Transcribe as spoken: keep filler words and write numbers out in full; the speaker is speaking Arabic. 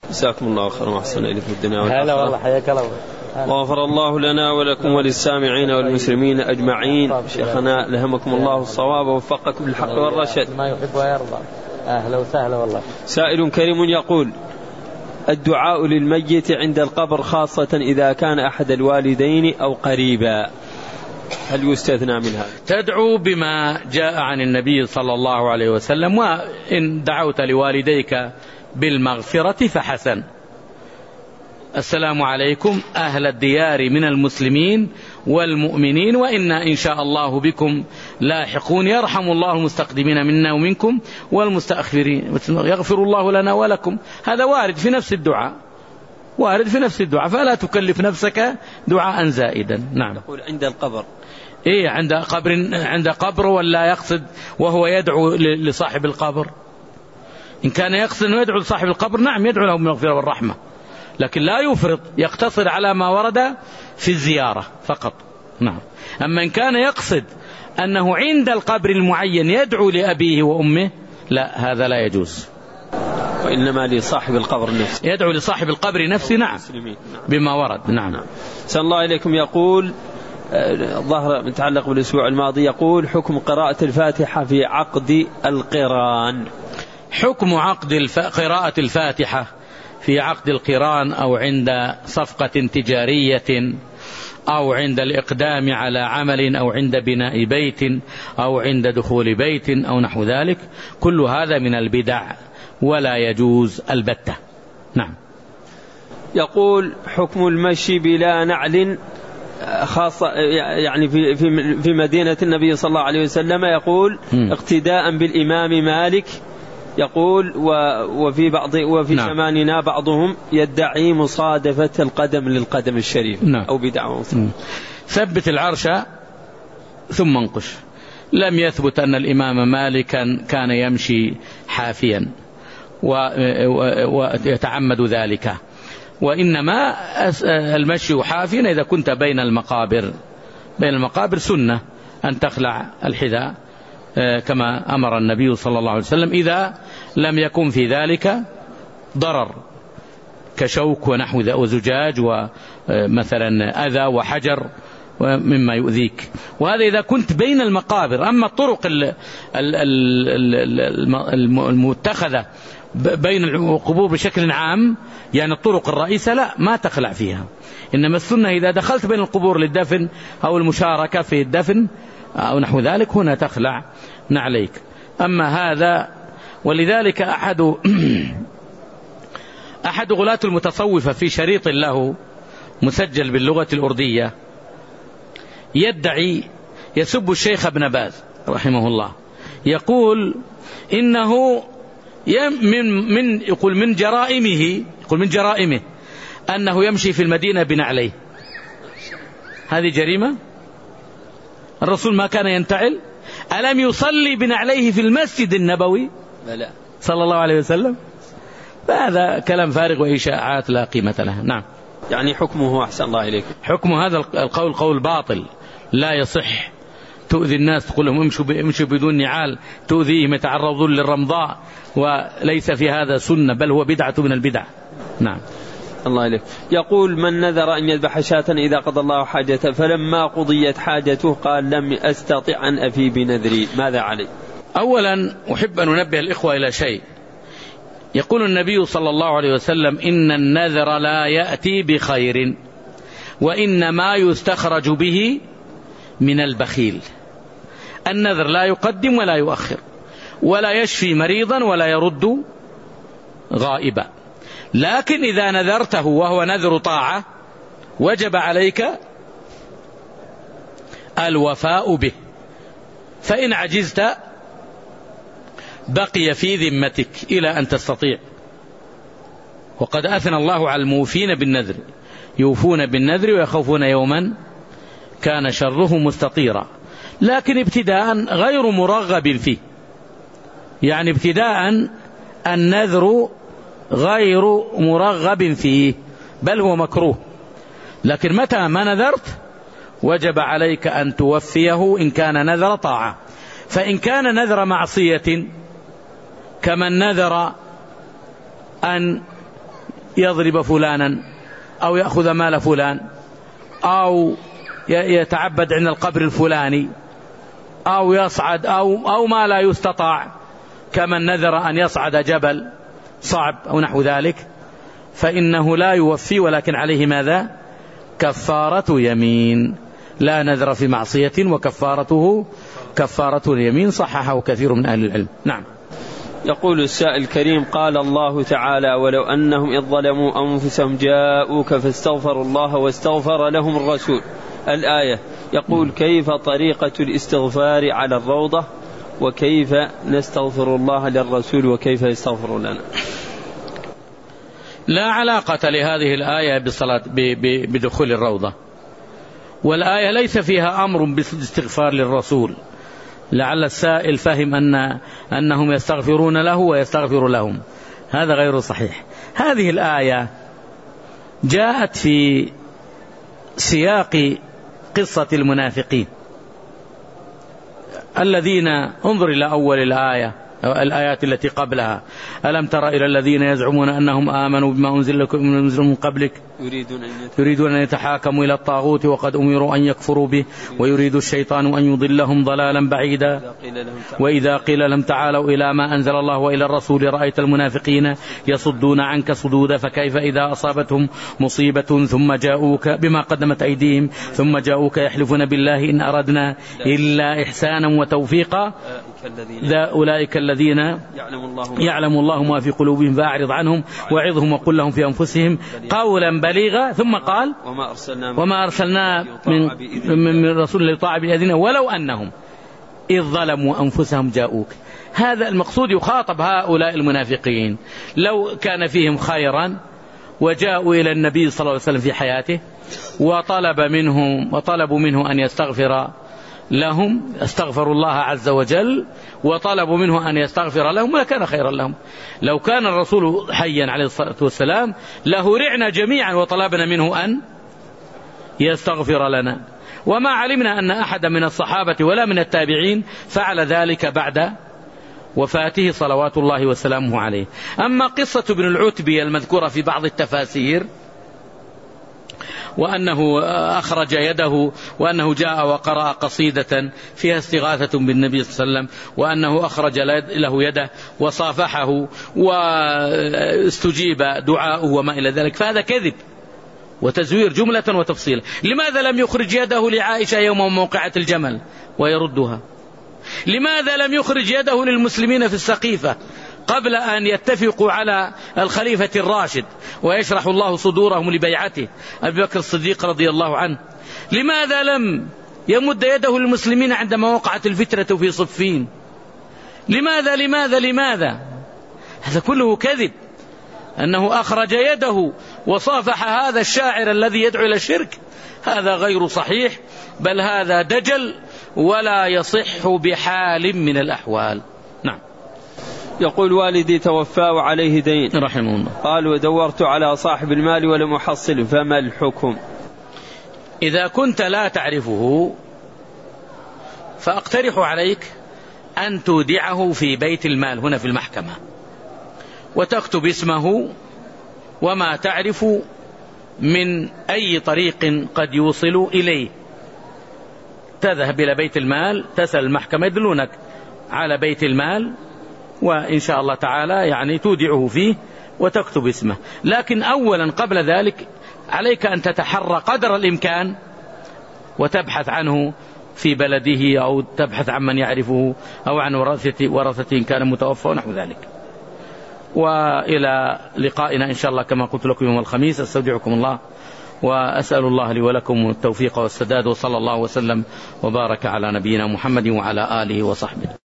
جزاكم الله خيرا وأحسن إليكم في الدنيا والآخرة. هلا والله حياك الله. وغفر الله لنا ولكم وللسامعين والمسلمين أجمعين. شيخنا لهمكم الله الصواب ووفقكم للحق والرشد ما يحب ويرضى. أهلا وسهلا والله. سائل كريم يقول: الدعاء للميت عند القبر خاصة إذا كان أحد الوالدين أو قريبا، هل يستثنى من هذا؟ تدعو بما جاء عن النبي صلى الله عليه وسلم، وإن دعوت لوالديك بالمغفرة فحسن. السلام عليكم أهل الديار من المسلمين والمؤمنين وإنا إن شاء الله بكم لاحقون، يرحم الله المستقدمين منا ومنكم والمستأخرين، يغفر الله لنا ولكم. هذا وارد في نفس الدعاء، وارد في نفس الدعاء، فلا تكلف نفسك دعاء زائدا. نعم. تقول عند القبر. إيه عند قبر، عند قبر ولا يقصد وهو يدعو لصاحب القبر؟ إن كان يقصد أنه يدعو لصاحب القبر نعم يدعو له بالمغفرة والرحمة، لكن لا يفرط، يقتصر على ما ورد في الزيارة فقط. نعم. أما إن كان يقصد أنه عند القبر المعين يدعو لأبيه وأمه لا، هذا لا يجوز، وإنما لصاحب القبر نفسه، يدعو لصاحب القبر نفسه. نعم بما ورد. نعم, نعم. سأل الله إليكم. يقول ظهر متعلق بالأسبوع الماضي، يقول: حكم قراءة الفاتحة في عقد القران. حكم عقد الف... قراءة الفاتحة في عقد القران أو عند صفقة تجارية أو عند الإقدام على عمل أو عند بناء بيت أو عند دخول بيت أو نحو ذلك، كل هذا من البدع ولا يجوز البتة. نعم. يقول: حكم المشي بلا نعل خاصة يعني في في في مدينة النبي صلى الله عليه وسلم، يقول م. اقتداء بالإمام مالك، يقول وفي بعض وفي نعم. زماننا بعضهم يدعي مصادفة القدم للقدم الشريف. نعم. أو بدعوة. ثبت العرش ثم انقش. لم يثبت أن الإمام مالكا كان يمشي حافيا ويتعمد ذلك، وإنما المشي حافيا إذا كنت بين المقابر. بين المقابر سنة أن تخلع الحذاء كما أمر النبي صلى الله عليه وسلم، إذا لم يكن في ذلك ضرر كشوك ونحو ذا وزجاج ومثلا أذى وحجر مما يؤذيك، وهذا إذا كنت بين المقابر. أما الطرق المتخذة بين القبور بشكل عام، يعني الطرق الرئيسة لا، ما تخلع فيها. إنما السنة إذا دخلت بين القبور للدفن أو المشاركة في الدفن أو نحو ذلك هنا تخلع نعليك. أما هذا، ولذلك أحد أحد غلاة المتصوفة في شريط له مسجل باللغة الأردية يدعي، يسب الشيخ ابن باز رحمه الله، يقول إنه من من يقول من جرائمه يقول من جرائمه أنه يمشي في المدينة بنعليه. هذه جريمة؟ الرسول ما كان ينتعل؟ ألم يصلي بنعليه في المسجد النبوي صلى الله عليه وسلم؟ فهذا كلام فارغ وإشاعات لا قيمة لها. نعم. يعني حكمه أحسن الله إليك، حكم هذا القول قول باطل لا يصح، تؤذي الناس، تقول لهم امشوا امشوا بدون نعال، تؤذيهم، يتعرضون للرمضاء، وليس في هذا سنة، بل هو بدعة من البدع. نعم. الله إليك. يقول: من نذر أن يذبح شاة إذا قضى الله حاجته فلما قضيت حاجته قال لم أستطع أن أفي بنذري، ماذا عليه؟ أولا أحب أن أنبه الإخوة إلى شيء. يقول النبي صلى الله عليه وسلم: إن النذر لا يأتي بخير وإنما يستخرج به من البخيل. النذر لا يقدم ولا يؤخر، ولا يشفي مريضا ولا يرد غائبا، لكن إذا نذرته وهو نذر طاعة وجب عليك الوفاء به، فإن عجزت بقي في ذمتك إلى أن تستطيع. وقد أثنى الله على الموفين بالنذر، يوفون بالنذر ويخافون يوما كان شره مستطيرا، لكن ابتداء غير مرغب فيه، يعني ابتداء النذر غير مرغب فيه بل هو مكروه، لكن متى ما نذرت وجب عليك أن توفيه إن كان نذر طاعة. فإن كان نذر معصية كمن نذر أن يضرب فلانا أو يأخذ مال فلان أو يتعبد عند القبر الفلاني أو يصعد أو, أو ما لا يستطاع كمن نذر أن يصعد جبل صعب أو نحو ذلك، فإنه لا يوفي، ولكن عليه ماذا؟ كفارة يمين. لا نذر في معصية وكفارته كفارة اليمين، صححه كثير من أهل العلم. نعم. يقول السائل الكريم: قال الله تعالى: ولو أنهم إذ ظلموا أنفسهم جاءوك فاستغفروا الله واستغفر لهم الرسول. الآية. يقول: كيف طريقة الاستغفار على الروضة، وكيف نستغفر الله للرسول، وكيف يستغفر لنا؟ لا علاقة لهذه الآية بالصلاة بدخول الروضة، والآية ليس فيها أمر بالاستغفار للرسول. لعل السائل فهم أن أنهم يستغفرون له ويستغفر لهم، هذا غير صحيح. هذه الآية جاءت في سياق قصة المنافقين الذين، انظر إلى أول الآية، الآيات التي قبلها: ألم تر إلى الذين يزعمون أنهم آمنوا بما أنزل لكم من قبلك يريدون أن يتحاكموا إلى الطاغوت وقد أمروا أن يكفروا به ويريد الشيطان أن يضلهم ضلالا بعيدا وإذا قيل لهم تعالوا إلى ما أنزل الله وإلى الرسول رأيت المنافقين يصدون عنك صدودا فكيف إذا أصابتهم مصيبة ثم جاءوك بما قدمت أيديهم ثم جاءوك يحلفون بالله إن أردنا إلا إحسانا وتوفيقا أولئك الذين يعلم الله ما في قلوبهم فأعرض عنهم وعظهم وقل لهم في أنفسهم قولا بليغا. ثم قال: وما أرسلنا من, من رسول ليطاع بأذنه ولو أنهم إذ ظلموا أنفسهم جاءوك. هذا المقصود، يخاطب هؤلاء المنافقين لو كان فيهم خيرا وجاءوا إلى النبي صلى الله عليه وسلم في حياته وطلب منهم وطلبوا منه أن يستغفر لهم، استغفروا الله عز وجل وطلبوا منه أن يستغفر لهم لكان خيرا لهم. لو كان الرسول حيا عليه الصلاة والسلام لهرعنا جميعا وطلبنا منه أن يستغفر لنا، وما علمنا أن أحد من الصحابة ولا من التابعين فعل ذلك بعد وفاته صلوات الله وسلامه عليه. أما قصة ابن العتبي المذكورة في بعض التفاسير وأنه أخرج يده وأنه جاء وقرأ قصيدة فيها استغاثة بالنبي صلى الله عليه وسلم وأنه أخرج له يده وصافحه واستجيب دعاؤه وما إلى ذلك، فهذا كذب وتزوير جملة وتفصيلا. لماذا لم يخرج يده لعائشة يوم موقعة الجمل ويردها؟ لماذا لم يخرج يده للمسلمين في السقيفة قبل أن يتفقوا على الخليفة الراشد ويشرح الله صدورهم لبيعته أبي بكر الصديق رضي الله عنه؟ لماذا لم يمد يده للمسلمين عندما وقعت الفتنة في صفين؟ لماذا لماذا لماذا؟ هذا كله كذب. أنه أخرج يده وصافح هذا الشاعر الذي يدعو إلى الشرك، هذا غير صحيح، بل هذا دجل ولا يصح بحال من الأحوال. نعم. يقول: والدي توفى وعليه دين رحمه الله، قال: ودورت على صاحب المال ولم أحصله، فما الحكم؟ إذا كنت لا تعرفه فأقترح عليك أن تودعه في بيت المال هنا في المحكمة وتكتب اسمه وما تعرف من أي طريق قد يوصل إليه. تذهب إلى بيت المال تسأل المحكمة يدلونك على بيت المال، وإن شاء الله تعالى يعني تودعه فيه وتكتب اسمه. لكن أولا قبل ذلك عليك أن تتحرى قدر الإمكان وتبحث عنه في بلده أو تبحث عن من يعرفه أو عن ورثته ورثته إن كان متوفى ونحو ذلك. وإلى لقائنا إن شاء الله كما قلت لكم يوم الخميس. أستودعكم الله وأسأل الله لي ولكم التوفيق والسداد، وصلى الله وسلم وبارك على نبينا محمد وعلى آله وصحبه.